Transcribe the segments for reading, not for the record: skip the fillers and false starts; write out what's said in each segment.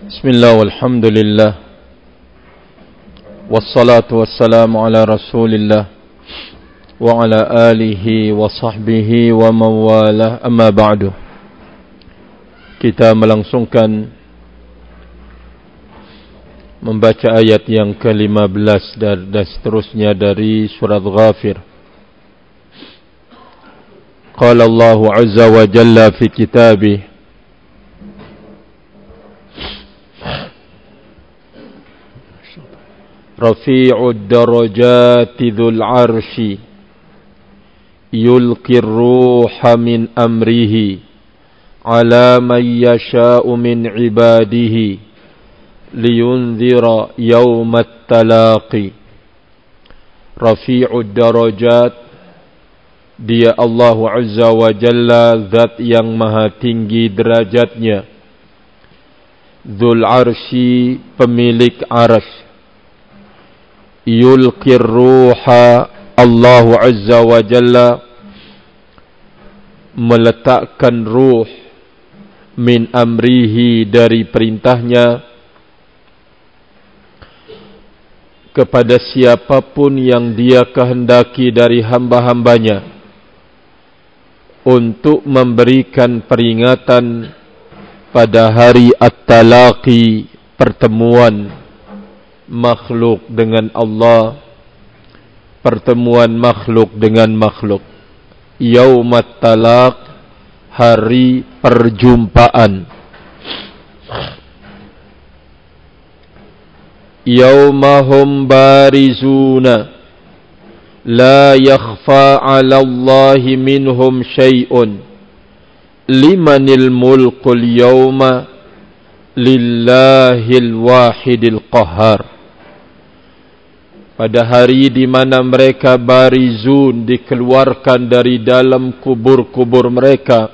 Bismillah walhamdulillah wassalatu wassalamu ala rasulillah wa ala alihi wa sahbihi wa mawalah, amma ba'du. Kita melangsungkan membaca ayat yang ke-15 dan seterusnya dari surat Ghafir. Qala Allahu azza wa jalla fi kitabih Rafi'ud darajati dzul arsy yulqir ruha min amrihi ala man yasha'u min ibadihi liyunzira yawmat talaqi. Rafi'ud darajat, Dia Allah Azza wa Jalla, zat yang maha tinggi derajatnya. Dzul arsy, pemilik arsy. Yulqir ruha, Allah Azza wa Jalla meletakkan ruh min amrihi, dari perintahnya, kepada siapapun yang dia kehendaki dari hamba-hambanya, untuk memberikan peringatan pada hari at-talaqi, pertemuan makhluk dengan Allah, pertemuan makhluk dengan makhluk. Yaumat talaq, hari perjumpaan. Yaumahum barizuna la yakhfa 'ala Allahi minhum syai'un limanil mulkul yawma lillahil wahidil qahhar. Pada hari di mana mereka barizun, dikeluarkan dari dalam kubur-kubur mereka,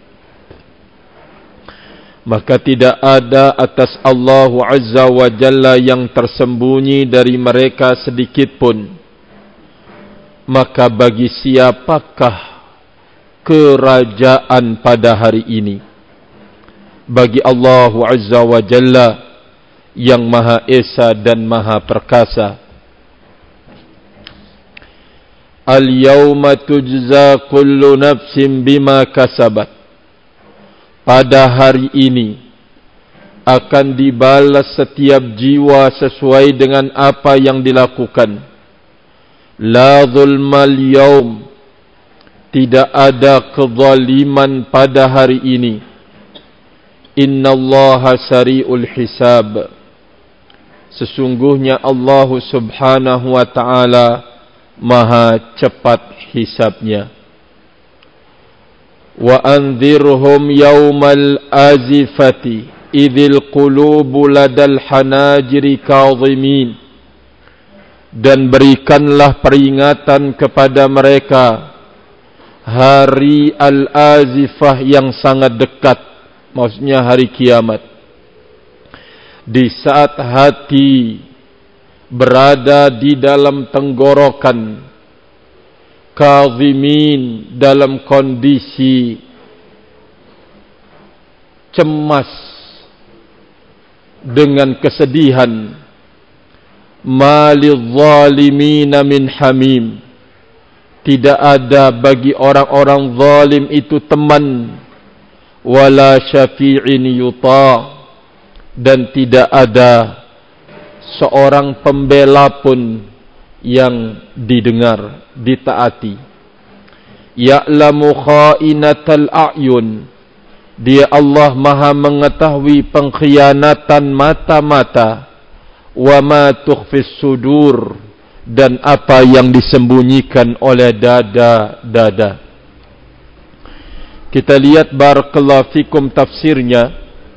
maka tidak ada atas Allah Azza wa Jalla yang tersembunyi dari mereka sedikit pun. Maka bagi siapakah kerajaan pada hari ini? Bagi Allah Azza wa Jalla yang Maha Esa dan Maha Perkasa. Al-yawma tujza kullu nafsin bima kasabat. Pada hari ini akan dibalas setiap jiwa sesuai dengan apa yang dilakukan. La zulmal yawm, tidak ada kezaliman pada hari ini. Innallaha sari'ul hisab, sesungguhnya Allah subhanahu wa ta'ala maha cepat hisabnya. Wa anzirhum yawmal azifati idzil qulubu ladal hanajiri kadhimin, dan berikanlah peringatan kepada mereka hari al-azifah yang sangat dekat, maksudnya hari kiamat, di saat hati berada di dalam tenggorokan, kadhimin, dalam kondisi cemas dengan kesedihan. Malil zalimina min hamim, tidak ada bagi orang-orang zalim itu teman. Wala syafi'in yuta', dan tidak ada seorang pembela pun yang didengar, ditaati. Ya'lamu kha'inatal a'yun, Dia Allah maha mengetahui pengkhianatan mata-mata. Wa ma tukhfis sudur, dan apa yang disembunyikan oleh dada-dada. Kita lihat barakallahu fikum tafsirnya.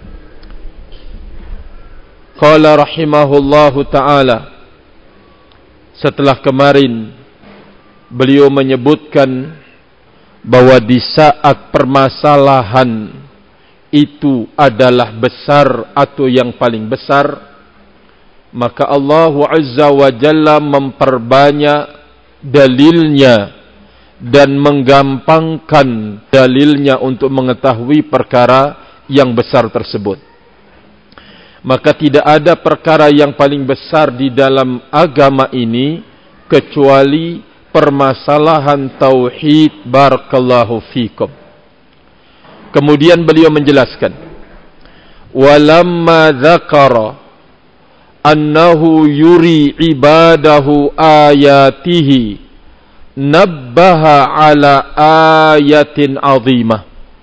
Qala rahimahullahu ta'ala, setelah kemarin beliau menyebutkan bahwa di saat permasalahan itu adalah besar atau yang paling besar, maka Allah Azza wa Jalla memperbanyak dalilnya dan menggampangkan dalilnya untuk mengetahui perkara yang besar tersebut. Maka tidak ada perkara yang paling besar di dalam agama ini kecuali permasalahan tauhid. Barakallahu fikum. Kemudian beliau menjelaskan, walamma dzakara annahu yuri ibadahu ayatihi nabbaha ala ayatin azimah.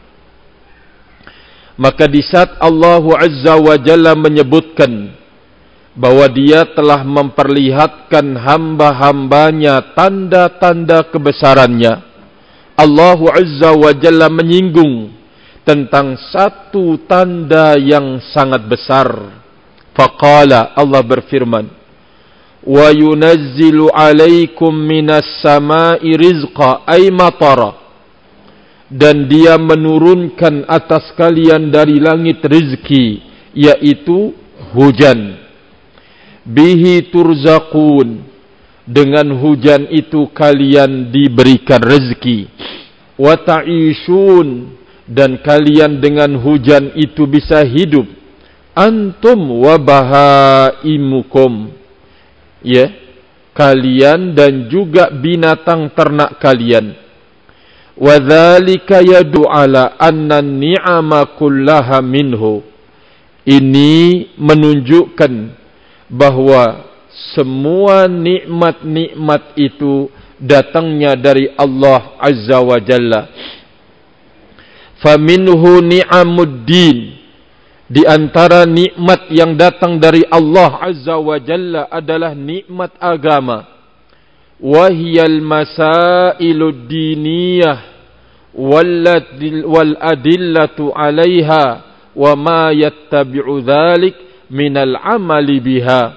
Maka di saat Allah Azza wa Jalla menyebutkan bahwa dia telah memperlihatkan hamba-hambanya tanda-tanda kebesarannya, Allah Azza wa Jalla menyinggung tentang satu tanda yang sangat besar. Faqala, Allah berfirman, wa yunazzilu alaikum minas sama'i rizqa ay matara, dan dia menurunkan atas kalian dari langit rizki, yaitu hujan. Bihi turzaqun, dengan hujan itu kalian diberikan rezeki. Wa ta'ishun, dan kalian dengan hujan itu bisa hidup. Antum wa bahaimukum, ya, kalian dan juga binatang ternak kalian. Wa dzalika yad'u ala anna ni'ama kullaha minhu. Ini menunjukkan bahwa semua nikmat-nikmat itu datangnya dari Allah Azza wa Jalla. Faminhu ni'amuddin, di antara nikmat yang datang dari Allah Azza wa Jalla adalah nikmat agama. Wahiyal masailud diniyah wal adillatu 'alaiha wa ma yattabi'u dzalik minal amali biha.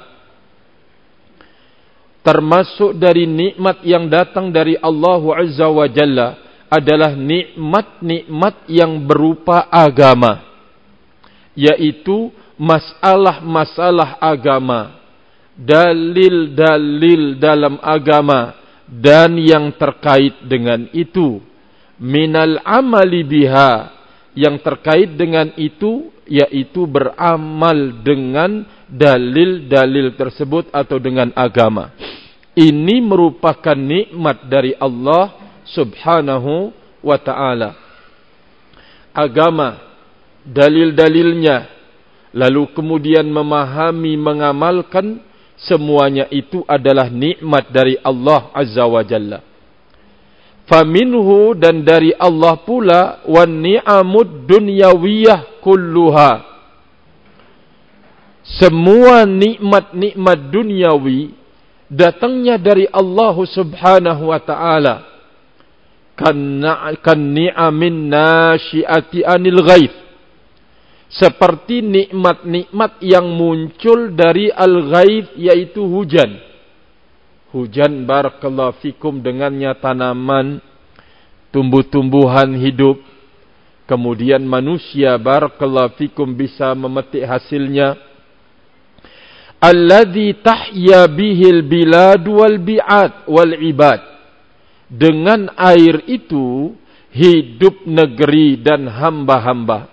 Termasuk dari nikmat yang datang dari Allah Azza wa Jalla adalah nikmat-nikmat yang berupa agama, yaitu masalah-masalah agama, dalil-dalil dalam agama dan yang terkait dengan itu. Minal amali biha, yang terkait dengan itu yaitu beramal dengan dalil-dalil tersebut atau dengan agama. Ini merupakan nikmat dari Allah Subhanahu wa ta'ala. Agama, dalil-dalilnya, lalu kemudian memahami, mengamalkan, semuanya itu adalah nikmat dari Allah Azza wa Jalla. Faminhu, dan dari Allah pula, wan ni'amud dunyawiyah kulluha, semua nikmat-nikmat duniawi datangnya dari Allah Subhanahu wa ta'ala. Kan ni'amin nasyiati anil ghaib, seperti nikmat-nikmat yang muncul dari al-ghaib, yaitu hujan. Hujan, barakallahu fikum, dengannya tanaman, tumbuh-tumbuhan hidup. Kemudian manusia, barakallahu fikum, bisa memetik hasilnya. Alladzi tahya bihil bilad wal bi'ad wal ibad, dengan air itu hidup negeri dan hamba-hamba.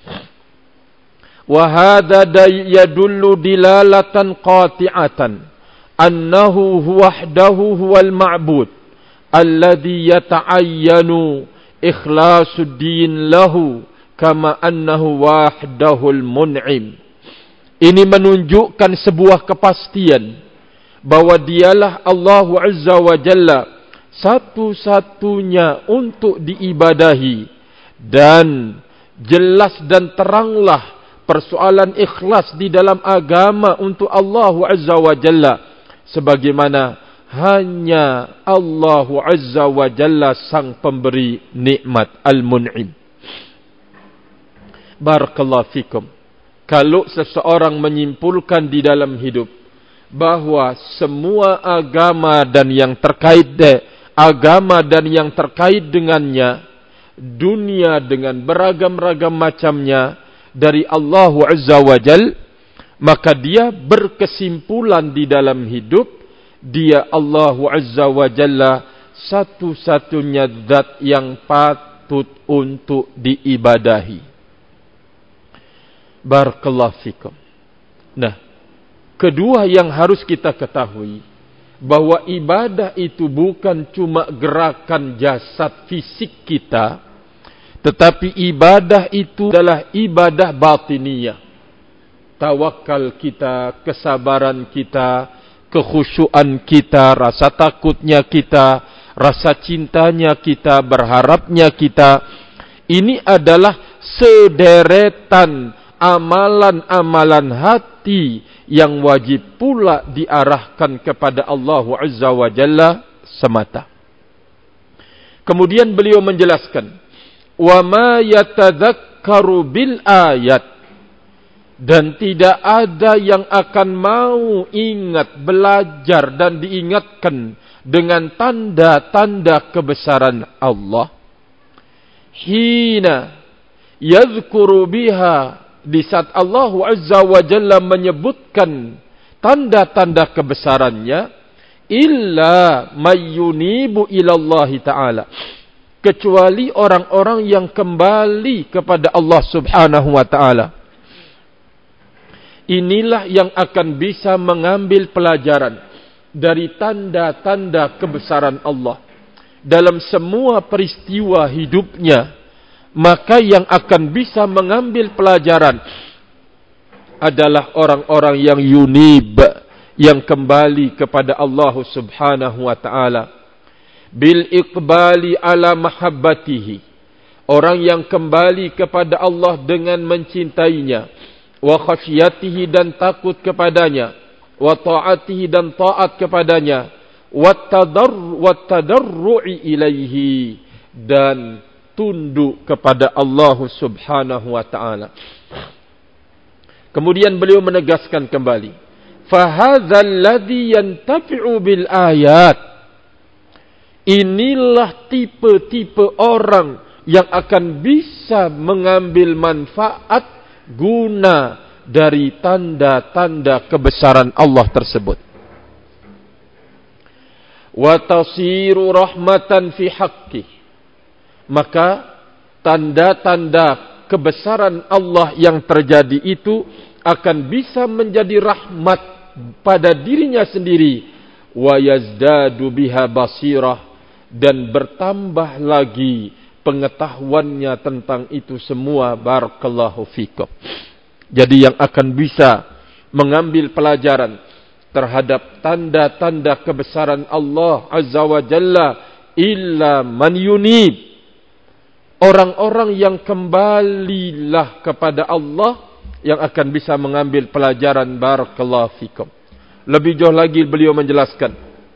Wa hadza yadullu dilalatan qati'atan annahu wahdahu huwal ma'bud alladhi yata'ayyanu ikhlasuddin lahu kama annahu wahdahul mun'im. Ini menunjukkan sebuah kepastian bahwa dialah Allah Azza wa Jalla satu-satunya untuk diibadahi, dan jelas dan teranglah persoalan ikhlas di dalam agama untuk Allah Azza wa Jalla, sebagaimana hanya Allah Azza wa Jalla sang pemberi nikmat, al-mun'im. Barakallahu fikum. Kalau seseorang menyimpulkan di dalam hidup bahwa semua agama dan yang terkait dengannya, dunia dengan beragam-ragam macamnya dari Allah Azza wa Jal, maka dia berkesimpulan di dalam hidup, dia Allah Azza wa Jalla satu-satunya zat yang patut untuk diibadahi. Barakallahu fikum. Nah, kedua yang harus kita ketahui, bahwa ibadah itu bukan cuma gerakan jasad fisik kita, tetapi ibadah itu adalah ibadah batiniyah. Tawakal kita, kesabaran kita, kekhusyuan kita, rasa takutnya kita, rasa cintanya kita, berharapnya kita. Ini adalah sederetan amalan-amalan hati yang wajib pula diarahkan kepada Allah Azza wa Jalla semata. Kemudian beliau menjelaskan, wa ma yatadzakkaru bil ayat, dan tidak ada yang akan mau ingat, belajar dan diingatkan dengan tanda-tanda kebesaran Allah. Hina yadhkuru biha, di saat Allah Azza wa Jalla menyebutkan tanda-tanda kebesarannya, illa mayyunibu ilallahi ta'ala, kecuali orang-orang yang kembali kepada Allah Subhanahu wa ta'ala. Inilah yang akan bisa mengambil pelajaran dari tanda-tanda kebesaran Allah dalam semua peristiwa hidupnya. Maka yang akan bisa mengambil pelajaran adalah orang-orang yang yunib, yang kembali kepada Allah Subhanahu wa ta'ala. Bil iqbali ala mahabbatihi, orang yang kembali kepada Allah dengan mencintainya, wa khasyatihi, dan takut kepadanya, wa ta'atihi, dan taat kepadanya, wa tadarru'i ilaihi, dan tunduk kepada Allah Subhanahu wa ta'ala. Kemudian beliau menegaskan kembali, fahadzal ladzi yantafi'u bil ayat, inilah tipe-tipe orang yang akan bisa mengambil manfaat guna dari tanda-tanda kebesaran Allah tersebut. Wa tasiru rahmatan fi haqqih, maka tanda-tanda kebesaran Allah yang terjadi itu akan bisa menjadi rahmat pada dirinya sendiri. Wa yazdadu biha basirah, dan bertambah lagi pengetahuannya tentang itu semua. Barakallahu fikum. Jadi yang akan bisa mengambil pelajaran terhadap tanda-tanda kebesaran Allah Azza wa Jalla, illa man yunib, orang-orang yang kembalilah kepada Allah yang akan bisa mengambil pelajaran. Barakallahu fikum. Lebih jauh lagi beliau menjelaskan,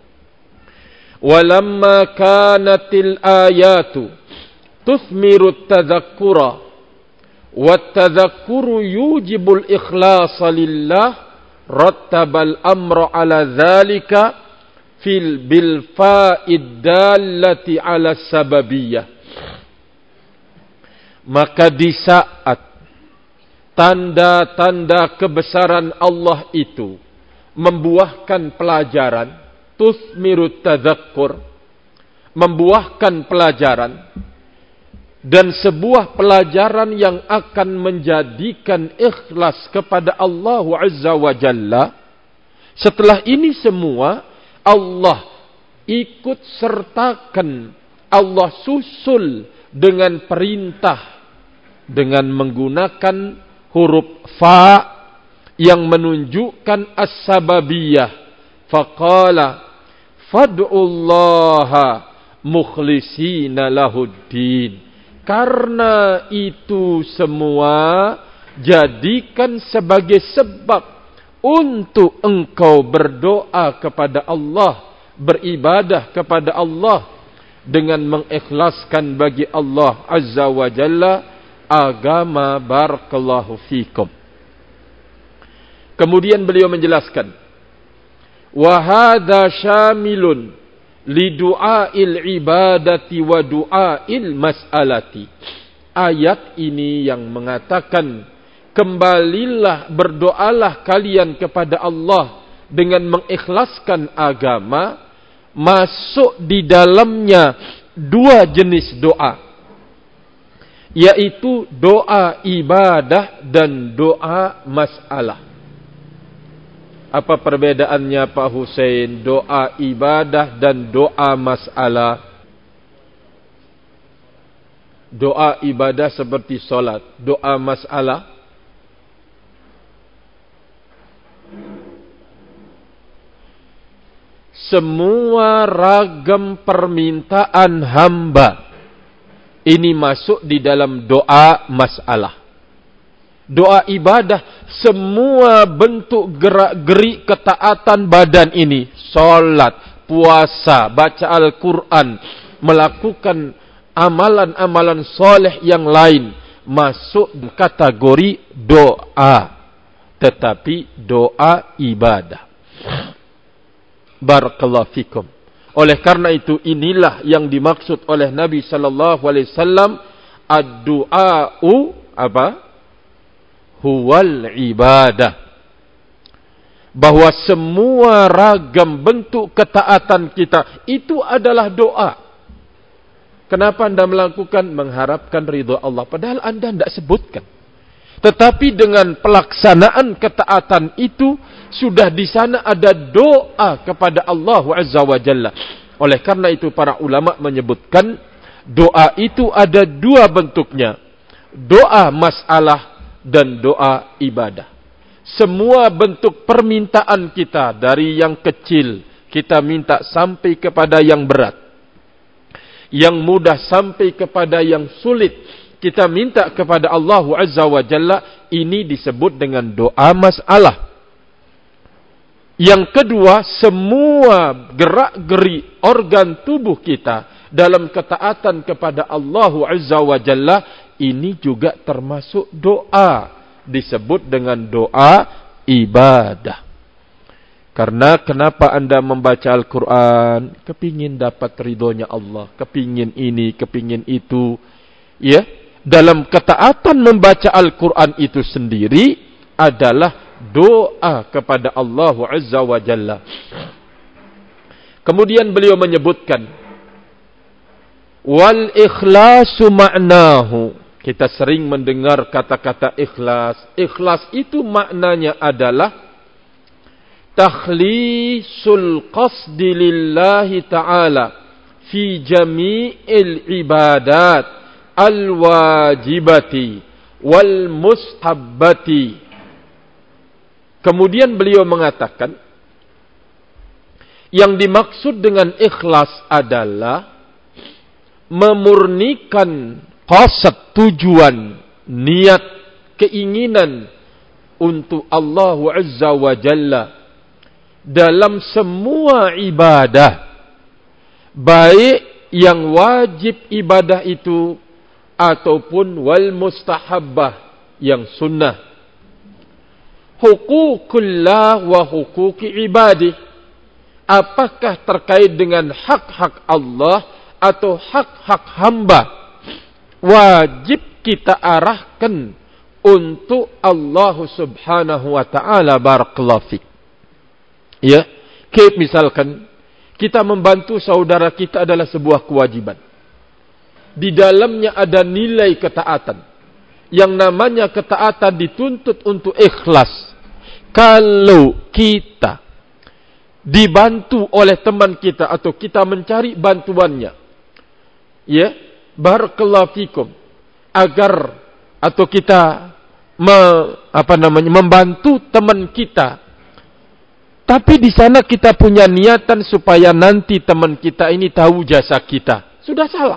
walamma kanatil ayatu tuthmiru tadhakkura, wat tadhakkuru yujibul ikhlasa lillah, rattabal amra ala dhalika bil fa'id dallati ala sababiyah. Maka di saat tanda-tanda kebesaran Allah itu membuahkan pelajaran, tuthmiru tadhakkur, membuahkan pelajaran, dan sebuah pelajaran yang akan menjadikan ikhlas kepada Allah Azza wa Jalla. Setelah ini semua Allah ikut sertakan, Allah susul dengan perintah, dengan menggunakan huruf fa yang menunjukkan as-sababiyah. Faqala fad'ullaha mukhlisina lahuddin. Karena itu semua, jadikan sebagai sebab untuk engkau berdoa kepada Allah, beribadah kepada Allah dengan mengikhlaskan bagi Allah Azza wa Jalla agama. Barakallahu fikum. Kemudian beliau menjelaskan, wa hadza syamilun li du'ail ibadati wa du'ail mas'alati. Ayat ini yang mengatakan, kembalilah, berdoalah kalian kepada Allah dengan mengikhlaskan agama, masuk di dalamnya dua jenis doa, yaitu doa ibadah dan doa masalah. Apa perbedaannya Pak Hussein? Doa ibadah dan doa masalah. Doa ibadah seperti solat. Doa masalah. Semua ragam permintaan hamba. Ini masuk di dalam doa masalah. Doa ibadah, semua bentuk gerak-gerik ketaatan badan ini. Solat, puasa, baca Al-Quran, melakukan amalan-amalan soleh yang lain. Masuk kategori doa. Tetapi doa ibadah. Barakallahu fikum. Oleh karena itu inilah yang dimaksud oleh Nabi sallallahu alaihi wasallam ad-du'a'u apa? Huwal ibadah. Bahwa semua ragam bentuk ketaatan kita itu adalah doa. Kenapa anda melakukan? Mengharapkan ridha Allah. Padahal anda tidak sebutkan. Tetapi dengan pelaksanaan ketaatan itu, sudah di sana ada doa kepada Allah Azza wa Jalla. Oleh karena itu para ulama menyebutkan, doa itu ada dua bentuknya. Doa masalah dan doa ibadah. Semua bentuk permintaan kita, dari yang kecil, kita minta sampai kepada yang berat. Yang mudah sampai kepada yang sulit. Kita minta kepada Allah Azza wa Jalla, ini disebut dengan doa masalah. Yang kedua, semua gerak-geri organ tubuh kita dalam ketaatan kepada Allah Azza wa Jalla, ini juga termasuk doa. Disebut dengan doa ibadah. Karena kenapa anda membaca Al-Quran? Kepingin dapat ridhonya Allah. Kepingin ini, kepingin itu. Ya. Dalam ketaatan membaca Al-Quran itu sendiri adalah doa kepada Allah Azza wa Jalla. Kemudian beliau menyebutkan, wal ikhlasu ma'nahu. Kita sering mendengar kata-kata ikhlas. Ikhlas itu maknanya adalah takhlisul qasdi lillahi ta'ala fi jami'il ibadat al-wajibati wal mustahabbati. Kemudian beliau mengatakan, yang dimaksud dengan ikhlas adalah memurnikan qasad, tujuan, niat, keinginan untuk Allah Azza wa Jalla dalam semua ibadah, baik yang wajib ibadah itu ataupun wal mustahabbah yang sunnah. Huququllah wa huquqi ibadih. Apakah terkait dengan hak-hak Allah atau hak-hak hamba, wajib kita arahkan untuk Allah Subhanahu wa taala. Barakallahu fik. Ya, kayak misalkan kita membantu saudara kita adalah sebuah kewajiban. Di dalamnya ada nilai ketaatan. Yang namanya ketaatan dituntut untuk ikhlas. Kalau kita dibantu oleh teman kita atau kita mencari bantuannya, ya, barakallahu fikum, agar atau kita membantu teman kita, tapi di sana kita punya niatan supaya nanti teman kita ini tahu jasa kita, sudah salah.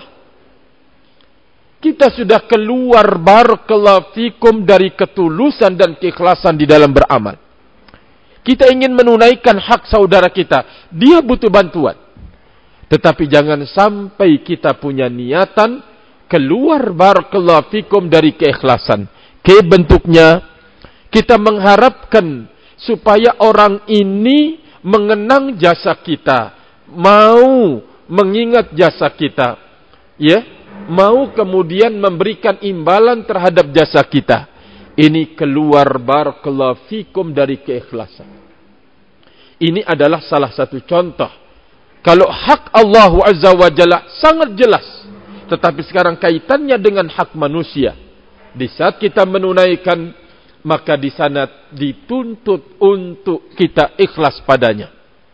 Kita sudah keluar barakallahu fikum dari ketulusan dan keikhlasan di dalam beramal. Kita ingin menunaikan hak saudara kita, dia butuh bantuan. Tetapi jangan sampai kita punya niatan keluar barakallahu fikum dari keikhlasan. Bentuknya kita mengharapkan supaya orang ini mengenang jasa kita, mau mengingat jasa kita, ya, mau kemudian memberikan imbalan terhadap jasa kita. Ini keluar barakallahu fikum dari keikhlasan. Ini adalah salah satu contoh. Kalau hak Allah Azza wa Jalla sangat jelas, tetapi sekarang kaitannya dengan hak manusia. Di saat kita menunaikan maka di sana dituntut untuk kita ikhlas padanya.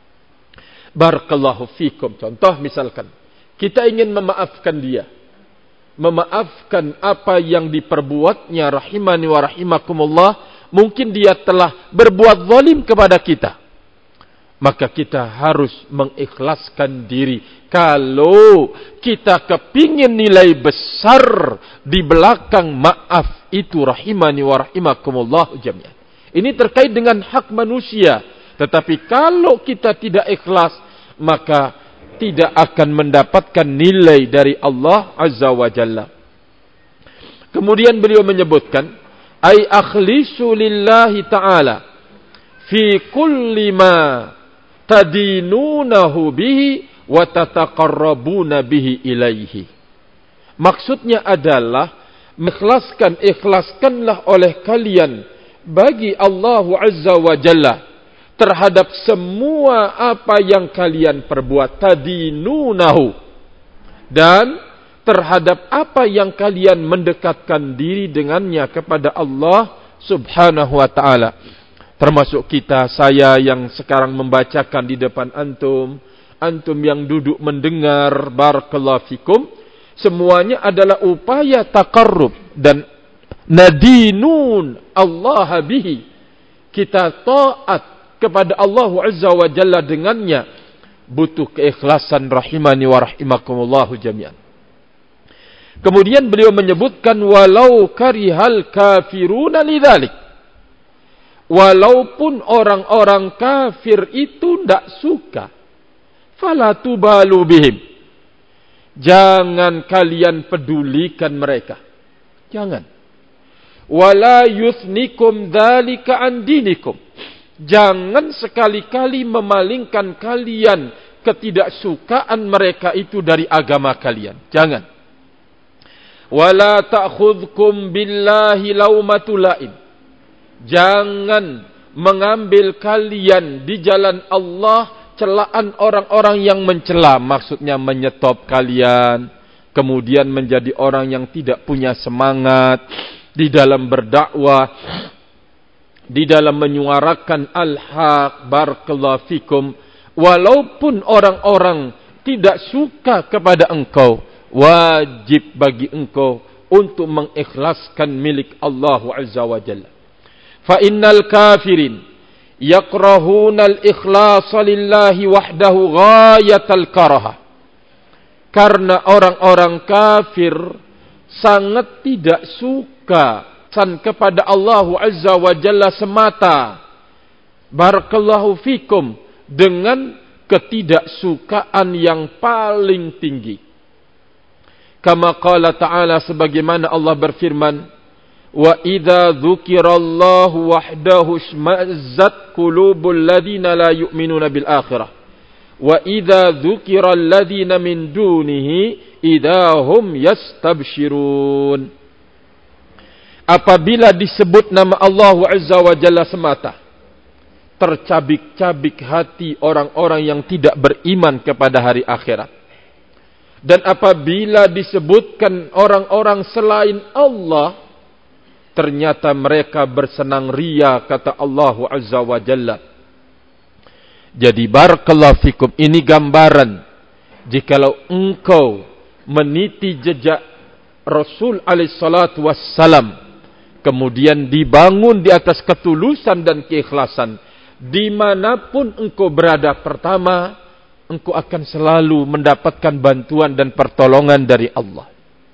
Barakallahu fikum. Contoh misalkan, kita ingin memaafkan dia, memaafkan apa yang diperbuatnya, rahimani wa rahimakumullah. Mungkin dia telah berbuat zalim kepada kita, maka kita harus mengikhlaskan diri. Kalau kita kepingin nilai besar di belakang maaf itu, rahimani wa rahimakumullah jami'an. Ini terkait dengan hak manusia. Tetapi kalau kita tidak ikhlas, maka tidak akan mendapatkan nilai dari Allah Azza wa Jalla. Kemudian beliau menyebutkan, ay akhlisu lillahi ta'ala fi kulli ma tadinunahu bihi wa tataqarrabuna bihi ilaihi. Maksudnya adalah, ikhlaskanlah oleh kalian bagi Allah Azza wa Jalla terhadap semua apa yang kalian perbuat, tadinunahu, dan terhadap apa yang kalian mendekatkan diri dengannya kepada Allah Subhanahu wa ta'ala. Termasuk kita, saya yang sekarang membacakan di depan antum, antum yang duduk mendengar, barakallahu fikum, semuanya adalah upaya taqarrub dan nadinun Allah bihi. Kita taat kepada Allah Azza wa Jalla dengannya, butuh keikhlasan, rahimani wa rahimakumullahu jami'an. Kemudian beliau menyebutkan, walau karihal kafiruna lidzalik. Walaupun orang-orang kafir itu tidak suka, fala tubalu bihim. Jangan kalian pedulikan mereka. Jangan. Wala yuthnikum dzalika an dinikum. Jangan sekali-kali memalingkan kalian ketidaksukaan mereka itu dari agama kalian. Jangan. Wala ta'khudhukum billahi laumatul laim. Jangan mengambil kalian di jalan Allah celaan orang-orang yang mencela. Maksudnya menyetop kalian, kemudian menjadi orang yang tidak punya semangat di dalam berdakwah, di dalam menyuarakan al-haq. Barakallahu fikum. Walaupun orang-orang tidak suka kepada engkau, wajib bagi engkau untuk mengikhlaskan milik Allah Azza wa Jalla. Fa innal kafirin yakrahuna al-ikhlasa lillahi wahdahu ghayatal karaha. Karena orang-orang kafir sangat tidak suka kepada Allah Azza wa Jalla semata. Barakallahu fikum, dengan ketidaksukaan yang paling tinggi. Kama qala ta'ala, sebagaimana Allah berfirman, wa idza dzukirallahu wahdahu shmazzat qulubul ladzina la yu'minuna bil akhirah wa idza dzukiral ladzina min dunihi idahum yastabshirun. Apabila disebut nama Allah Azza wa Jalla semata, tercabik-cabik hati orang-orang yang tidak beriman kepada hari akhirat. Dan apabila disebutkan orang-orang selain Allah, ternyata mereka bersenang ria, kata Allah Azza wa Jalla. Jadi barakallahu fikum, ini gambaran jikalau engkau meniti jejak Rasul alaihi salatu wassalam, kemudian dibangun di atas ketulusan dan keikhlasan, dimanapun engkau berada, pertama, engkau akan selalu mendapatkan bantuan dan pertolongan dari Allah.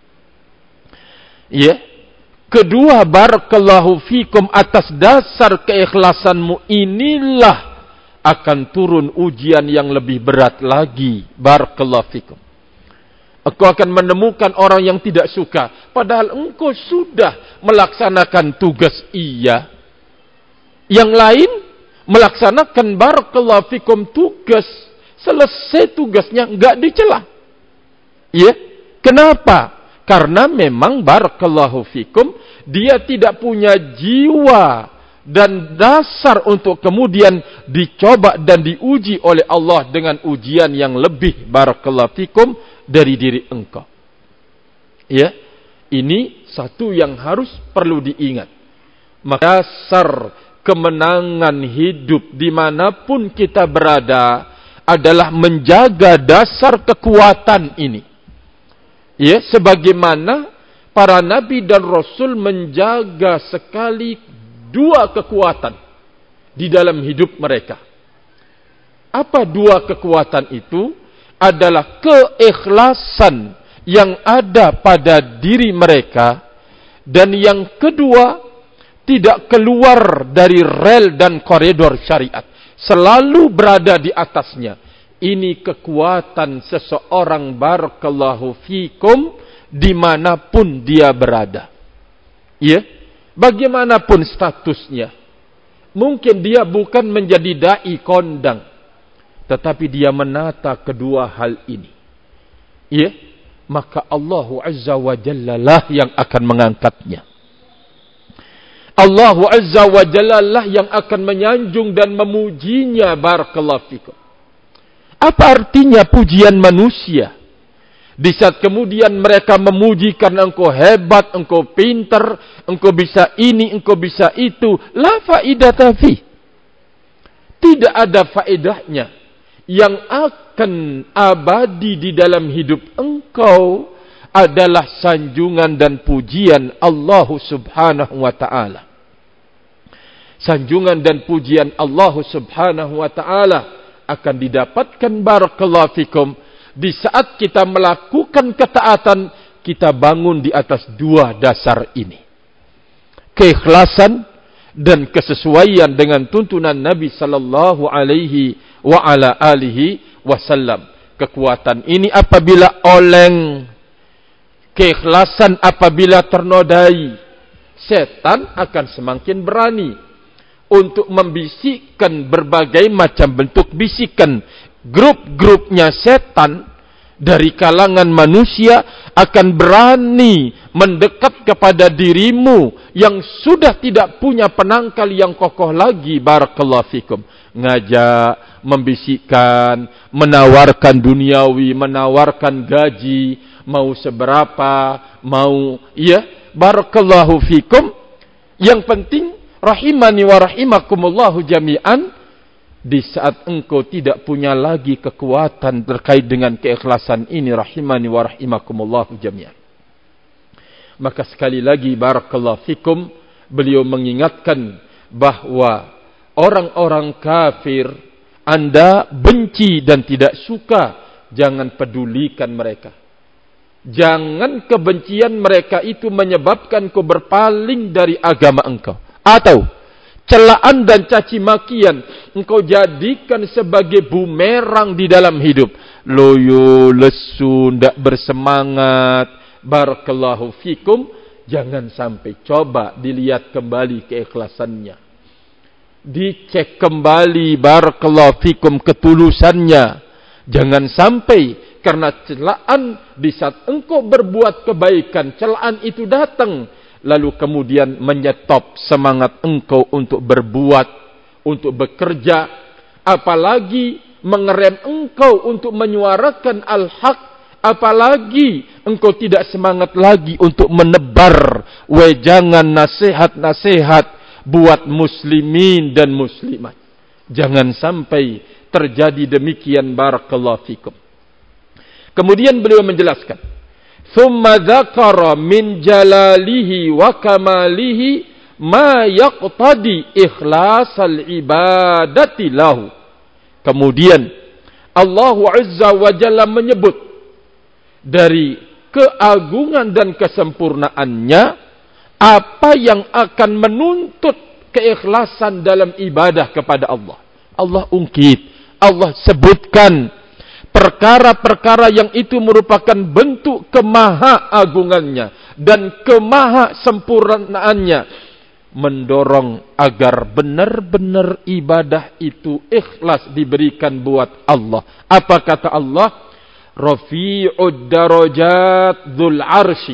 Ya. Kedua, barakallahu fikum, atas dasar keikhlasanmu inilah akan turun ujian yang lebih berat lagi. Barakallahu fikum. Engkau akan menemukan orang yang tidak suka, padahal engkau sudah melaksanakan tugas ia. Yang lain melaksanakan, barakallahu fikum, tugas, selesai tugasnya enggak dicela. Ya, kenapa? Karena memang barakallahu fikum, dia tidak punya jiwa dan dasar untuk kemudian dicoba dan diuji oleh Allah dengan ujian yang lebih, barakallahu fikum, dari diri engkau. Ya, ini satu yang harus perlu diingat. Maka dasar kemenangan hidup dimanapun kita berada adalah menjaga dasar kekuatan ini. Ya, sebagaimana para nabi dan rasul menjaga sekali dua kekuatan di dalam hidup mereka. Apa dua kekuatan itu? Adalah keikhlasan yang ada pada diri mereka, dan yang kedua, tidak keluar dari rel dan koridor syariat, selalu berada di atasnya. Ini kekuatan seseorang, barakallahu fikum, dimanapun dia berada. Ya, bagaimanapun statusnya. Mungkin dia bukan menjadi dai kondang, tetapi dia menata kedua hal ini. Ya, maka Allah Azza wa Jalla lah yang akan mengangkatnya. Allah Azza wa Jalla lah yang akan menyanjung dan memujinya, barakallahu fikum. Apa artinya pujian manusia? Di saat kemudian mereka memuji karena engkau hebat, engkau pintar, engkau bisa ini, engkau bisa itu. La faidata fi. Tidak ada faedahnya. Yang akan abadi di dalam hidup engkau adalah sanjungan dan pujian Allah Subhanahu wa ta'ala. Sanjungan dan pujian Allah Subhanahu wa ta'ala akan didapatkan, barakallahu fikum, di saat kita melakukan ketaatan, kita bangun di atas dua dasar ini. Keikhlasan dan kesesuaian dengan tuntunan Nabi sallallahu alaihi wa ala alihi wasallam. Kekuatan ini apabila oleng, keikhlasan apabila ternodai, setan akan semakin berani untuk membisikkan berbagai macam bentuk bisikan. Grup-grupnya setan dari kalangan manusia akan berani mendekat kepada dirimu yang sudah tidak punya penangkal yang kokoh lagi, barakallahu fikum. Ngajak, membisikkan, menawarkan duniawi, menawarkan gaji, mau seberapa, mau, ya, barakallahu fikum. Yang penting, rahimani wa rahimakumullahu jami'an, di saat engkau tidak punya lagi kekuatan terkait dengan keikhlasan ini, rahimani wa rahimakumullahu jami'an. Maka sekali lagi, barakallahu fikum, beliau mengingatkan bahwa orang-orang kafir Anda benci dan tidak suka, jangan pedulikan mereka. Jangan kebencian mereka itu menyebabkan kau berpaling dari agama engkau. Atau celaan dan caci makian engkau jadikan sebagai bumerang di dalam hidup. Loyo, lesu, tidak bersemangat, barakallahu fikum. Jangan sampai, coba dilihat kembali keikhlasannya, dicek kembali, barakallahu fikum, ketulusannya. Jangan sampai karena celaan di saat engkau berbuat kebaikan, celaan itu datang, lalu kemudian menyetop semangat engkau untuk berbuat, untuk bekerja, apalagi mengerem engkau untuk menyuarakan al-haq, apalagi engkau tidak semangat lagi untuk menebar wejangan nasihat-nasihat buat muslimin dan muslimat. Jangan sampai terjadi demikian, barakallahu fikum. Kemudian beliau menjelaskan, thumma dzakara min jalalihi wa kamalihi ma yaqtadi ikhlasal ibadati lahu. Kemudian Allah Azza wa Jalla menyebut dari keagungan dan kesempurnaannya apa yang akan menuntut keikhlasan dalam ibadah kepada Allah. Allah ungkit, Allah sebutkan perkara-perkara yang itu merupakan bentuk kemaha-agungannya dan kemaha-sempurnaannya, mendorong agar benar-benar ibadah itu ikhlas diberikan buat Allah. Apa kata Allah? Rafi'ud darajat dzul arsy.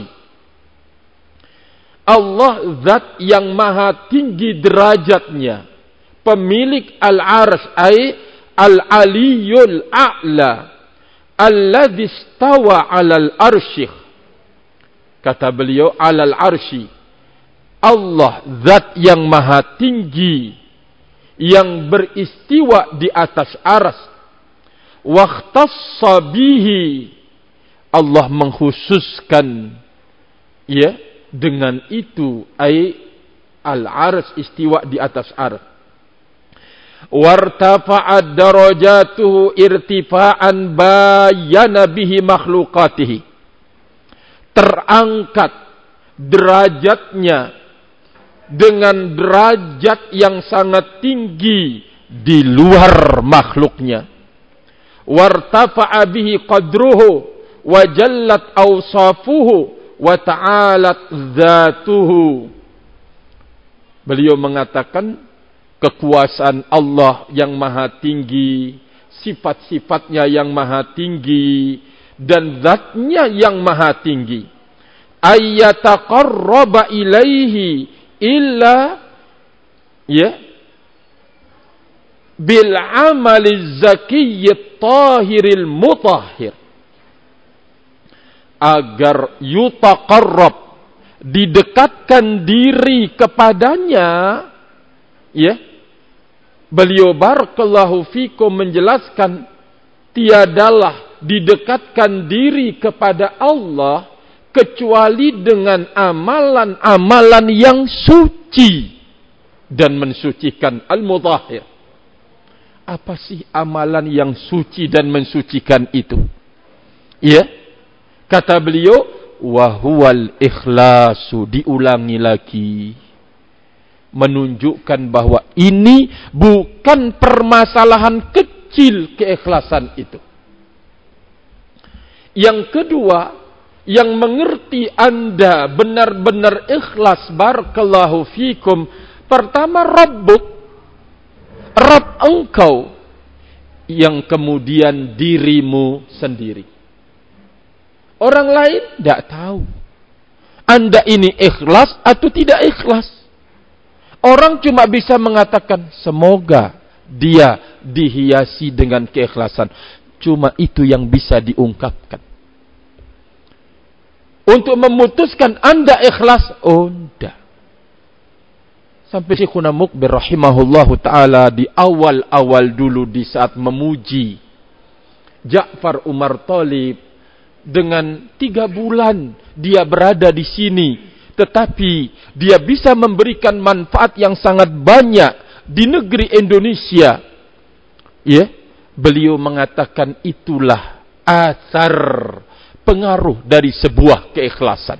Allah zat yang maha tinggi derajatnya, pemilik al-arsy, ay al-aliyul a'la, alladhi istawa 'alal arsy. Kata beliau, 'alal arsy, Allah zat yang maha tinggi, yang beristiwa di atas arsy. Wakhtassa bihi, Allah mengkhususkan ya dengan itu, ai al-arsy, istiwa di atas arsy. Wartafa'at darajatuhu irtifa'an bayana bihi makhluqatihi, terangkat derajatnya dengan derajat yang sangat tinggi di luar makhluknya. Wartafa'a bihi qadruhu wa jallat awsafuhu wa ta'alat dzatuhu. Beliau mengatakan kekuasaan Allah yang maha tinggi, sifat-sifatnya yang maha tinggi, dan zatnya yang maha tinggi. Ayyataqarraba ilaihi illa bil amali zakiyyit tahiril mutahhir, agar yutaqarrab, didekatkan diri kepadanya, beliau barakallahu fikum menjelaskan tiadalah didekatkan diri kepada Allah kecuali dengan amalan-amalan yang suci dan mensucikan. Al-mutahhir. Apa sih amalan yang suci dan mensucikan itu? Kata beliau, wahuwal ikhlasu, diulangi lagi, menunjukkan bahwa ini bukan permasalahan kecil keikhlasan itu. Yang kedua, yang mengerti Anda benar-benar ikhlas, barakallahu fikum, pertama Rabbuk, Rabb engkau, yang kemudian dirimu sendiri. Orang lain tidak tahu Anda ini ikhlas atau tidak ikhlas. Orang cuma bisa mengatakan semoga dia dihiasi dengan keikhlasan. Cuma itu yang bisa diungkapkan. Untuk memutuskan Anda ikhlas, tidak. Sampai Syekhuna Mukbir rahimahullahu ta'ala di awal-awal dulu, di saat memuji Ja'far Umar Thalib, dengan 3 bulan dia berada di sini, tetapi dia bisa memberikan manfaat yang sangat banyak di negeri Indonesia. Beliau mengatakan itulah asar, pengaruh dari sebuah keikhlasan.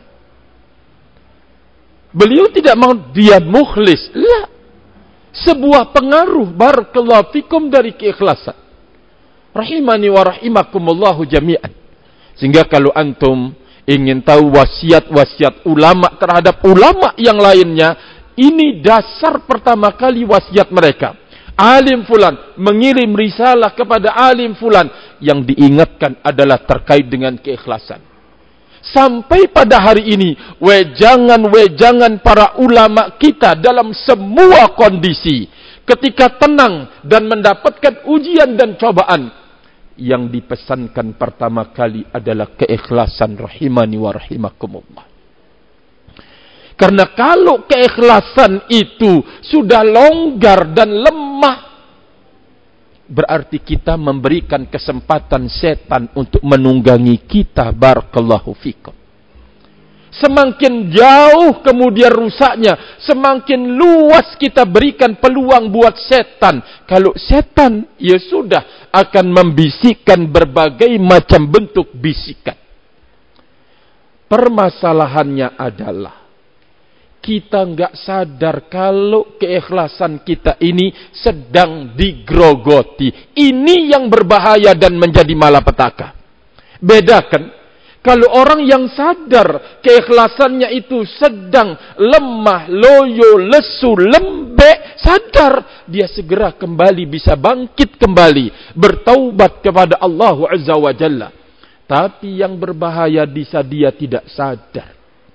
Beliau tidak mau dia mukhlis, la, sebuah pengaruh barakallahu fikum dari keikhlasan. Rahimani wa rahimakumullahu jami'an. Sehingga kalau antum ingin tahu wasiat-wasiat ulama terhadap ulama yang lainnya, ini dasar pertama kali wasiat mereka. Alim fulan mengirim risalah kepada alim fulan, yang diingatkan adalah terkait dengan keikhlasan. Sampai pada hari ini, wejangan para ulama kita dalam semua kondisi, ketika tenang dan mendapatkan ujian dan cobaan, yang dipesankan pertama kali adalah keikhlasan, rahimani wa rahimakumullah. Karena kalau keikhlasan itu sudah longgar dan lemah, berarti kita memberikan kesempatan setan untuk menunggangi kita, barakallahu fikum. Semakin jauh kemudian rusaknya, semakin luas kita berikan peluang buat setan. Kalau setan, ya sudah, akan membisikkan berbagai macam bentuk bisikan. Permasalahannya adalah kita enggak sadar kalau keikhlasan kita ini sedang digrogoti. Ini yang berbahaya dan menjadi malapetaka. Bedakan kalau orang yang sadar keikhlasannya itu sedang lemah, loyo, lesu, lembek, sadar, dia segera kembali, bisa bangkit kembali, bertaubat kepada Allah Azza wa Jalla. Tapi yang berbahaya bisa dia tidak sadar.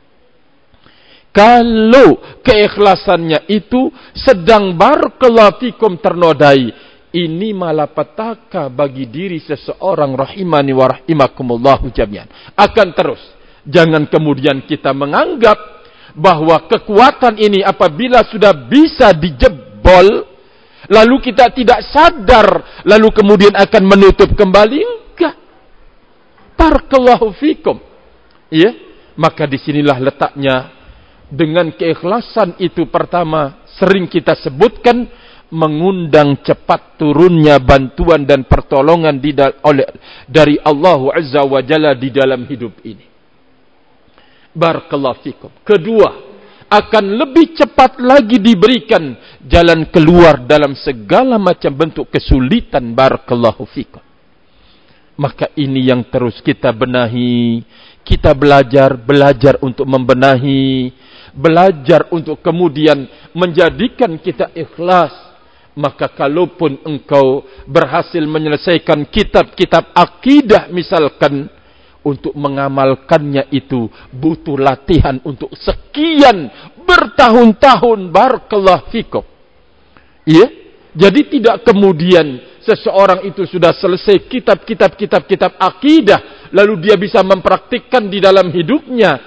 Kalau keikhlasannya itu sedang barakallahu fikum ternodai, ini malapetaka bagi diri seseorang, rahimani wa rahimakumullahu jami'an. Akan terus, jangan kemudian kita menganggap bahwa kekuatan ini apabila sudah bisa dijebol, lalu kita tidak sadar, lalu kemudian akan menutup kembali, enggak. Barakallahu fikum. Ya, maka disinilah letaknya dengan keikhlasan itu. Pertama, sering kita sebutkan, mengundang cepat turunnya bantuan dan pertolongan dari Allah Azza wa Jalla di dalam hidup ini. Barakallahu fikum. Kedua, akan lebih cepat lagi diberikan jalan keluar dalam segala macam bentuk kesulitan. Barakallahu fikum. Maka ini yang terus kita benahi. Kita belajar untuk membenahi, belajar untuk kemudian menjadikan kita ikhlas. Maka kalaupun engkau berhasil menyelesaikan kitab-kitab akidah misalkan, untuk mengamalkannya itu butuh latihan untuk sekian bertahun-tahun. Barakallahu fikum. Ya, jadi tidak kemudian seseorang itu sudah selesai kitab akidah, lalu dia bisa mempraktikkan di dalam hidupnya.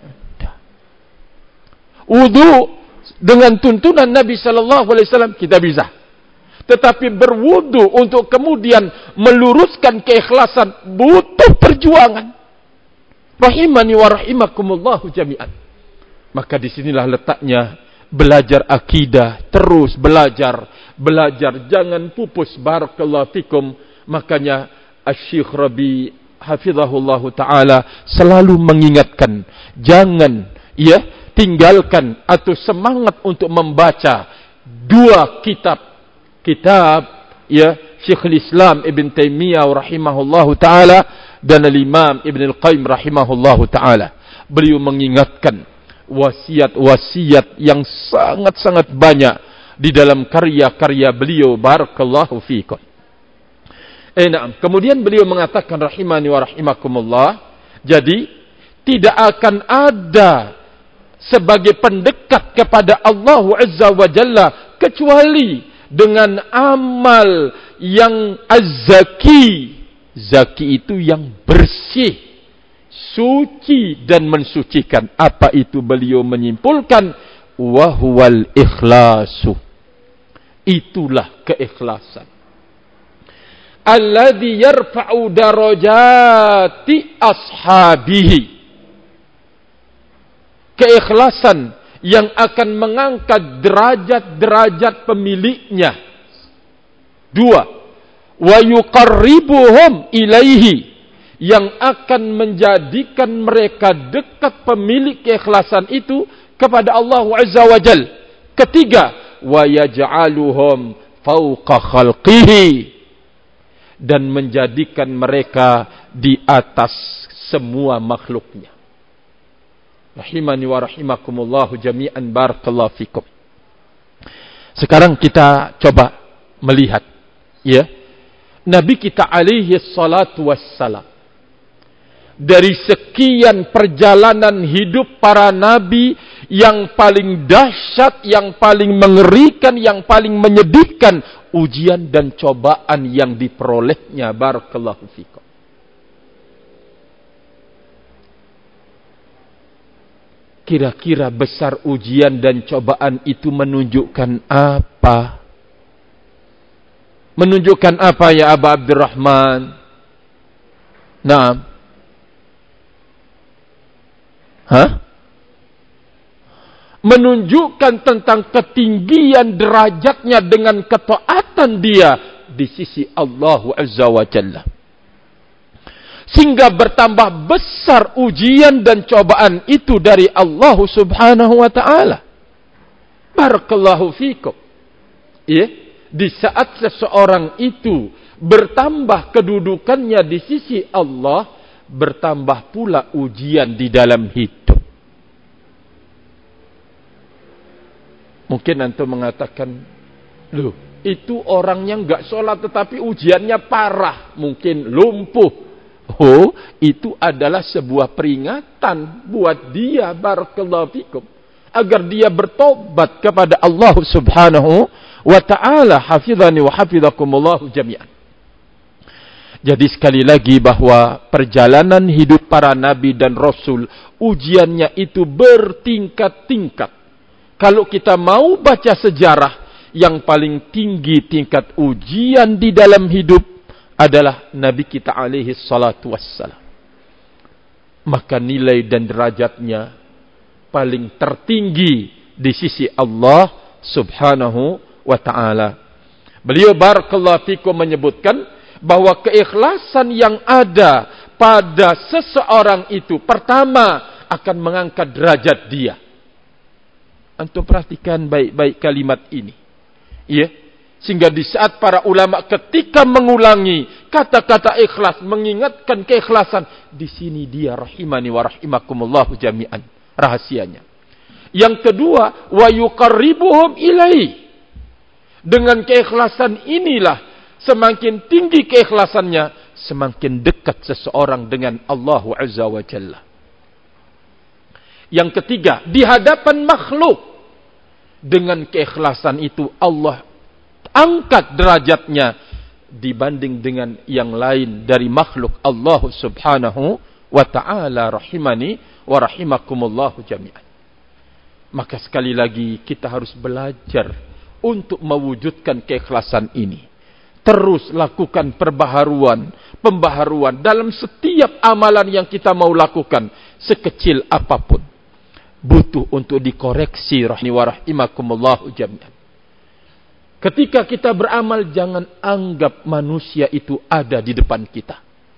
Wudu dengan tuntunan Nabi sallallahu alaihi wasallam kita bisa. Tetapi berwudu untuk kemudian meluruskan keikhlasan butuh perjuangan. Rahimani wa rahimakumullahu jami'an. Maka disinilah letaknya belajar akidah, terus belajar, jangan pupus. Barakallahu fikum. Makanya Asy-Syaikh Rabi hafizahullahu taala selalu mengingatkan, jangan tinggalkan atau semangat untuk membaca dua kitab Syekhul Islam Ibn Taimiyah rahimahullahu taala dan Al-Imam Ibn Al-Qayyim rahimahullahu taala. Beliau mengingatkan wasiat-wasiat yang sangat-sangat banyak di dalam karya-karya beliau. Barakallahu fikum. Kemudian beliau mengatakan rahimani wa rahimakumullah, jadi tidak akan ada sebagai pendekat kepada Allah Azza wa Jalla kecuali dengan amal yang az-zaki. Zaki itu yang bersih, suci dan mensucikan. Apa itu? Beliau menyimpulkan wa huwal ikhlasu. Itulah keikhlasan. Alladzi yarfa'u darajati ashabihi. Keikhlasan yang akan mengangkat derajat-derajat pemiliknya. Dua, wa yuqarribuhum ilaihi, yang akan menjadikan mereka dekat pemilik keikhlasan itu kepada Allah Azza wa Jal. Ketiga, wa yaj'aluhum fawqa khalqihi, dan menjadikan mereka di atas semua makhluknya. Rahimani wa rahimakumullahu jami'an. Barakallahu fikum. Sekarang kita coba melihat Nabi kita alaihi salatu wassalam, dari sekian perjalanan hidup para nabi, yang paling dahsyat, yang paling mengerikan, yang paling menyedihkan ujian dan cobaan yang diperolehnya. Barakallahu fikum. Kira-kira besar ujian dan cobaan itu menunjukkan apa? Menunjukkan apa ya Aba Abdurrahman? Naam. Menunjukkan tentang ketinggian derajatnya dengan ketaatan dia di sisi Allah Azza wa Jalla. Sehingga bertambah besar ujian dan cobaan itu dari Allah Subhanahu wa ta'ala. Barakallahu fikum. Di saat seseorang itu bertambah kedudukannya di sisi Allah, bertambah pula ujian di dalam hidup. Mungkin antum mengatakan, loh, itu orangnya enggak sholat tetapi ujiannya parah, mungkin lumpuh. Oh, itu adalah sebuah peringatan buat dia. Barakallahu fikum. Agar dia bertobat kepada Allah Subhanahu wa ta'ala. Hafizani wa hafizakumullahu jami'an. Jadi sekali lagi bahwa perjalanan hidup para nabi dan rasul, ujiannya itu bertingkat-tingkat. Kalau kita mau baca sejarah, yang paling tinggi tingkat ujian di dalam hidup adalah Nabi kita alaihi salatu wassalam. Maka nilai dan derajatnya paling tertinggi di sisi Allah subhanahu wa ta'ala. Beliau barakallahu fikum menyebutkan bahwa keikhlasan yang ada pada seseorang itu pertama akan mengangkat derajat dia. Antum perhatikan baik-baik kalimat ini. Ya, sehingga di saat para ulama ketika mengulangi kata-kata ikhlas, mengingatkan keikhlasan, di sini dia rahimani wa rahimakumullah jami'an rahasianya. Yang kedua, wa yuqarribuhum ilaihi. Dengan keikhlasan inilah, semakin tinggi keikhlasannya, semakin dekat seseorang dengan Allah Azza wa Jalla. Yang ketiga, di hadapan makhluk, dengan keikhlasan itu Allah angkat derajatnya dibanding dengan yang lain dari makhluk Allah subhanahu wa ta'ala rahimani wa rahimakumullahu jami'an. Maka sekali lagi kita harus belajar untuk mewujudkan keikhlasan ini. Terus lakukan pembaharuan dalam setiap amalan yang kita mau lakukan, sekecil apapun. Butuh untuk dikoreksi rahimani wa rahimakumullahu jami'an. Ketika kita beramal, jangan anggap manusia itu ada di depan kita.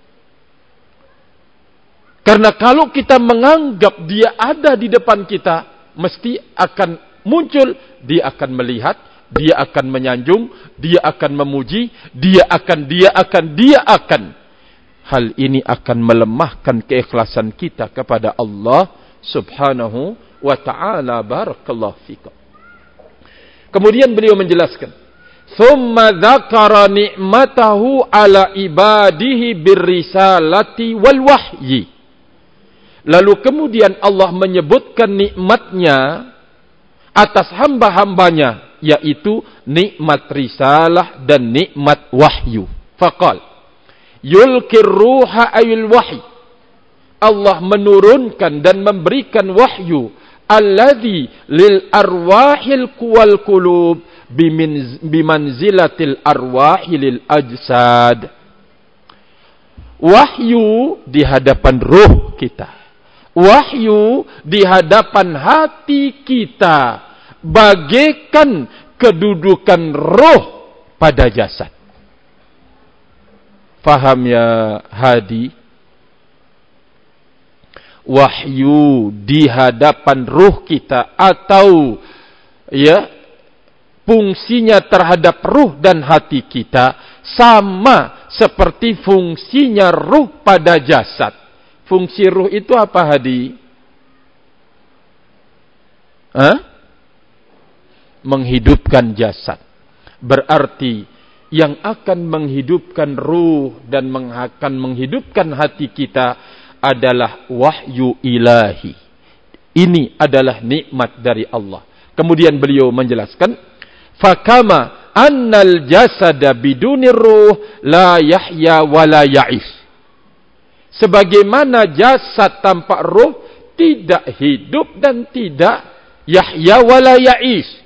Karena kalau kita menganggap dia ada di depan kita, mesti akan muncul, dia akan melihat, dia akan menyanjung, dia akan memuji, dia akan. Hal ini akan melemahkan keikhlasan kita kepada Allah subhanahu wa ta'ala. Barakallahu fikum. Kemudian beliau menjelaskan, "Tsumma dzakara ni'matahu ala ibadihi birrisalati wal wahyi." Lalu kemudian Allah menyebutkan nikmatnya atas hamba-hambanya, yaitu nikmat risalah dan nikmat wahyu. Faqal, yulkir ruha ayil wahyi. Allah menurunkan dan memberikan wahyu, alladhi lil arwahil wal qulub bimanzilatil arwahi lil ajsad. Wahyu di hadapan ruh kita, wahyu di hadapan hati kita, bagaikan kedudukan ruh pada jasad. Faham ya Hadi? Wahyu di hadapan ruh kita, atau ya, fungsinya terhadap ruh dan hati kita sama seperti fungsinya ruh pada jasad. Fungsi ruh itu apa, Hadi? Menghidupkan jasad. Berarti yang akan menghidupkan ruh dan akan menghidupkan hati kita adalah wahyu ilahi. Ini adalah nikmat dari Allah. Kemudian beliau menjelaskan, fakama annal jasada biduni ruh la yahya wa la ya'ish. Sebagaimana jasad tanpa ruh tidak hidup dan tidak yahya wa la ya'ish.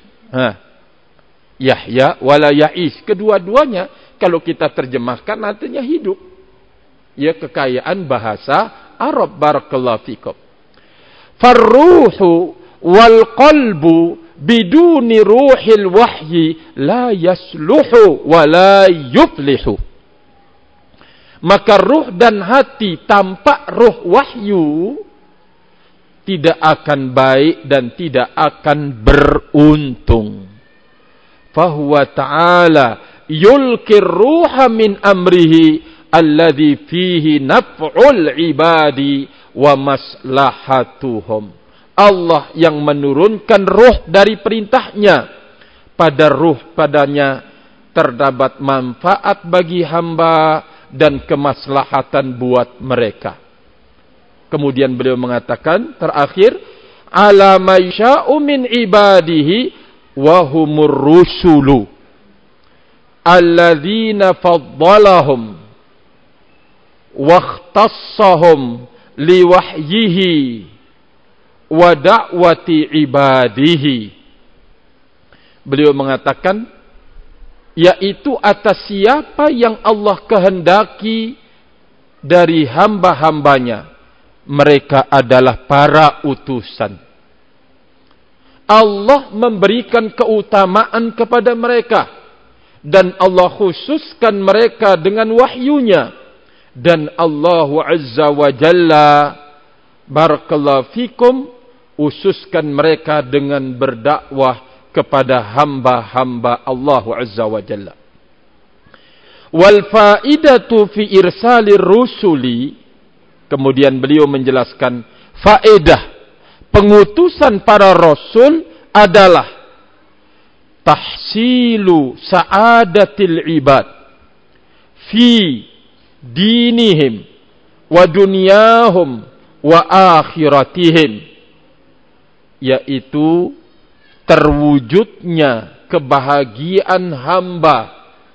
Yahya wa la ya'ish, kedua-duanya kalau kita terjemahkan artinya hidup. Ya, kekayaan bahasa Arab. Barakallahu fikum. Farruhu wal qalbu biduni ruhil wahyi la yasluhu wa la yuflihu. Maka ruh dan hati tanpa ruh wahyu tidak akan baik dan tidak akan beruntung. Fahuwa ta'ala yulkir ruha min amrihi alladhi fihi naf'ul ibadi wa maslahatuhum. Allah yang menurunkan ruh dari perintahnya. Pada ruh padanya terdapat manfaat bagi hamba dan kemaslahatan buat mereka. Kemudian beliau mengatakan terakhir, ala mayya'u min ibadihi wa humur rusulu alladzina faddalahum wakhtassahum liwahyihi wa da'wati ibadihi. Beliau mengatakan, yaitu atas siapa yang Allah kehendaki dari hamba-hambanya, mereka adalah para utusan. Allah memberikan keutamaan kepada mereka, dan Allah khususkan mereka dengan wahyunya. Dan Allah Azza wa Jalla, barakallahu fikum, ususkan mereka dengan berdakwah kepada hamba-hamba Allah Azza wa Jalla. Wal faidatu fi irsalir rusuli, kemudian beliau menjelaskan faedah pengutusan para rasul adalah tahsilu sa'adatil ibad fi dinihim wa dunyahum wa akhiratihim, yaitu terwujudnya kebahagiaan hamba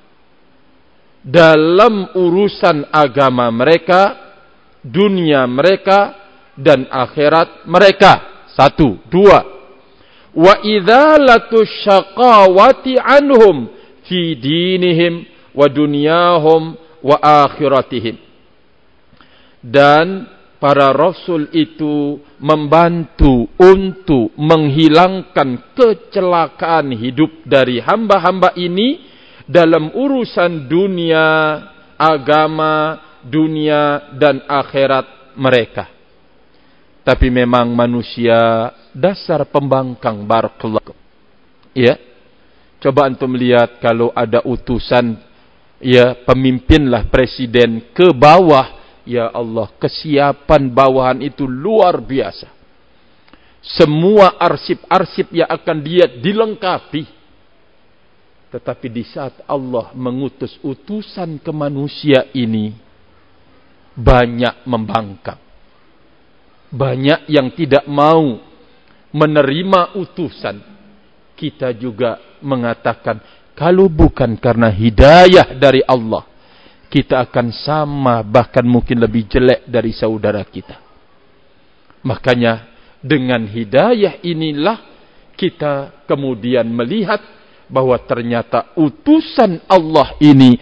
dalam urusan agama mereka, dunia mereka, dan akhirat mereka. 1, 2. Wa idzalatu syaqawati anhum fi dinihim wa dunyahum wa akhiratihim. Dan para rasul itu membantu untuk menghilangkan kecelakaan hidup dari hamba-hamba ini dalam urusan dunia, agama, dunia dan akhirat mereka. Tapi memang manusia dasar pembangkang, barakallahu. Ya. Coba antum lihat kalau ada utusan, ya, pemimpinlah presiden ke bawah, ya Allah, kesiapan bawahan itu luar biasa. Semua arsip-arsip yang akan dia dilengkapi. Tetapi di saat Allah mengutus utusan ke manusia ini, banyak membangkang. Banyak yang tidak mau menerima utusan. Kita juga mengatakan, kalau bukan karena hidayah dari Allah, kita akan sama, bahkan mungkin lebih jelek dari saudara kita. Makanya dengan hidayah inilah kita kemudian melihat bahwa ternyata utusan Allah ini,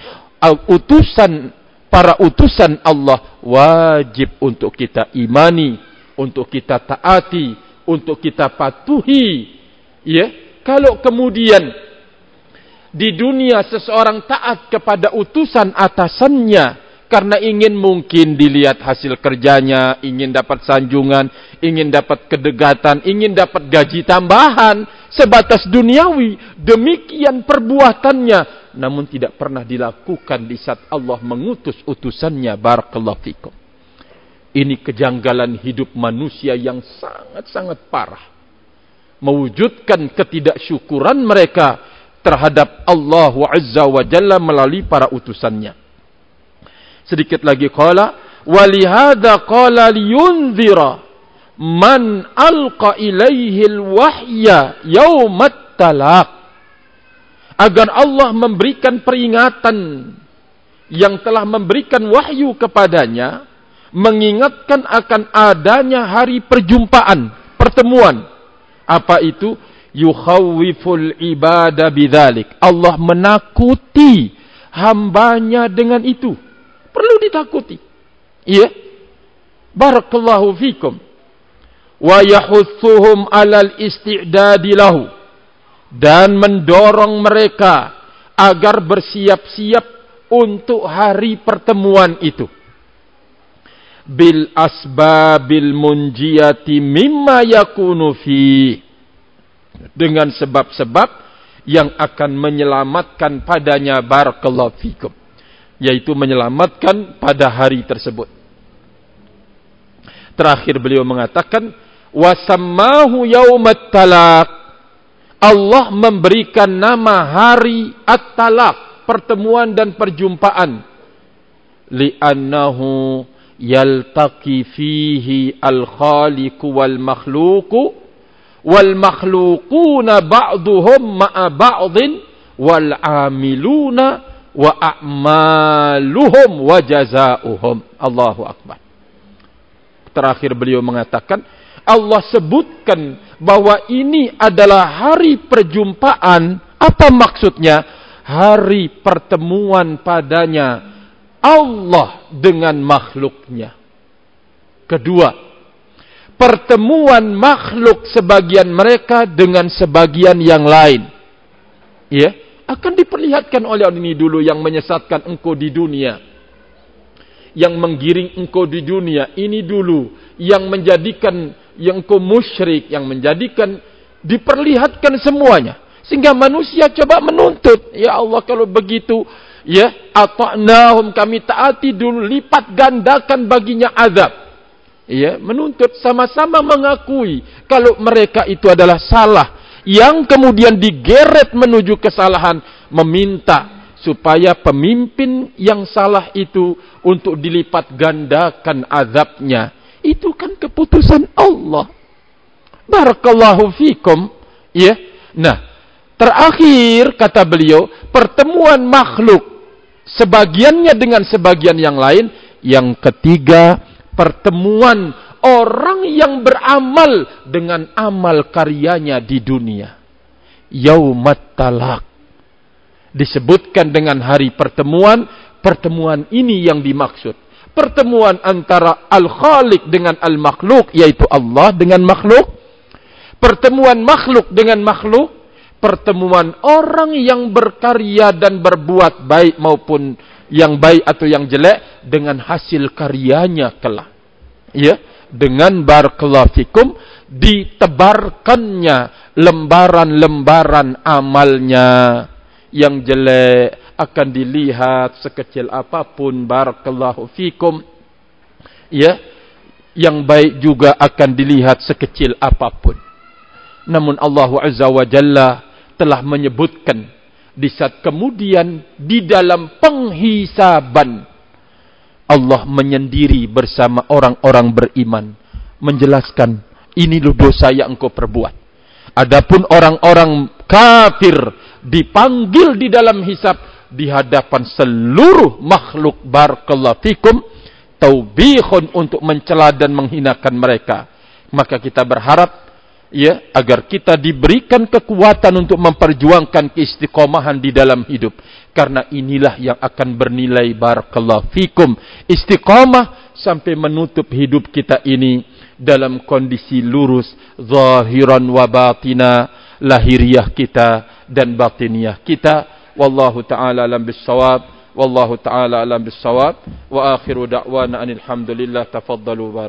para utusan Allah wajib untuk kita imani, untuk kita taati, untuk kita patuhi. Ya, kalau kemudian di dunia seseorang taat kepada utusan atasannya karena ingin mungkin dilihat hasil kerjanya, ingin dapat sanjungan, ingin dapat kedekatan, ingin dapat gaji tambahan sebatas duniawi, demikian perbuatannya, namun tidak pernah dilakukan di saat Allah mengutus utusannya. Barakallahu fikum. Ini kejanggalan hidup manusia yang sangat-sangat parah, mewujudkan ketidaksyukuran mereka terhadap Allah Azza wa Jalla melalui para utusannya. Sedikit lagi qala, walihada qala liyunzira man alqa ilaihi alwahya yaumat talaq, agar Allah memberikan peringatan yang telah memberikan wahyu kepadanya, mengingatkan akan adanya hari perjumpaan, pertemuan. Apa itu? Yukhawwiful ibada bidzalik. Allah menakuti hambanya dengan itu. Perlu ditakuti. Iya. Barakallahu fikum. Wa yahutsuhum 'alal isti'dadi lahu. Dan mendorong mereka agar bersiap-siap untuk hari pertemuan itu. Bil asbabil munjiyati mimma yakunu fi, dengan sebab-sebab yang akan menyelamatkan padanya, barakallahu fikum, yaitu menyelamatkan pada hari tersebut. Terakhir beliau mengatakan wasammahu yaumat talaq, Allah memberikan nama hari at-talaq, pertemuan dan perjumpaan, li'annahu yaltaqi fihi al-khaliqu wal makhluqu wal makhluquna ba'duhum ma'a ba'din wal amiluna wa a'maluhum wa jazaohum. Allahu akbar. Terakhir beliau mengatakan, Allah sebutkan bahwa ini adalah hari perjumpaan. Apa maksudnya? Hari pertemuan padanya Allah dengan makhluknya. Kedua, pertemuan makhluk sebagian mereka dengan sebagian yang lain. Ya, akan diperlihatkan oleh orang ini dulu yang menyesatkan engkau di dunia, yang menggiring engkau di dunia ini dulu, yang menjadikan yang engkau musyrik, yang menjadikan, diperlihatkan semuanya. Sehingga manusia coba menuntut, ya Allah kalau begitu, ya, ata'nahum, kami taati dulu, lipat gandakan baginya azab. Ya, menuntut, sama-sama mengakui kalau mereka itu adalah salah, yang kemudian digeret menuju kesalahan, meminta supaya pemimpin yang salah itu untuk dilipat gandakan azabnya. Itu kan keputusan Allah. Barakallahu fikum. Ya. Nah, terakhir kata beliau, pertemuan makhluk sebagiannya dengan sebagian yang lain. Yang ketiga, pertemuan orang yang beramal dengan amal karyanya di dunia. Yaumat talaq. Disebutkan dengan hari pertemuan. Pertemuan ini yang dimaksud. Pertemuan antara Al-Khaliq dengan Al-Makhluk, yaitu Allah dengan makhluk. Pertemuan makhluk dengan makhluk. Pertemuan orang yang berkarya dan berbuat baik maupun yang baik atau yang jelek dengan hasil karyanya kelak. Ya, dengan barakallahu fikum ditebarkannya lembaran-lembaran amalnya. Yang jelek akan dilihat sekecil apapun, barakallahu fikum. Ya, yang baik juga akan dilihat sekecil apapun. Namun Allah Azza wa Jalla telah menyebutkan di saat kemudian di dalam penghisaban Allah menyendiri bersama orang-orang beriman menjelaskan, ini loh dosa yang engkau perbuat. Adapun orang-orang kafir dipanggil di dalam hisab di hadapan seluruh makhluk, barakallahu fikum, taubihun, untuk mencela dan menghinakan mereka. Maka kita berharap, ya, agar kita diberikan kekuatan untuk memperjuangkan keistiqomahan di dalam hidup. Karena inilah yang akan bernilai, barakallahu fikum, istiqomah sampai menutup hidup kita ini dalam kondisi lurus, zahiran wa batina, lahiriah kita dan batiniah kita. Wallahu ta'ala alam bissawab. Wallahu ta'ala alam bissawab. Wa akhiru da'wana anil hamdulillah. Tafaddalu.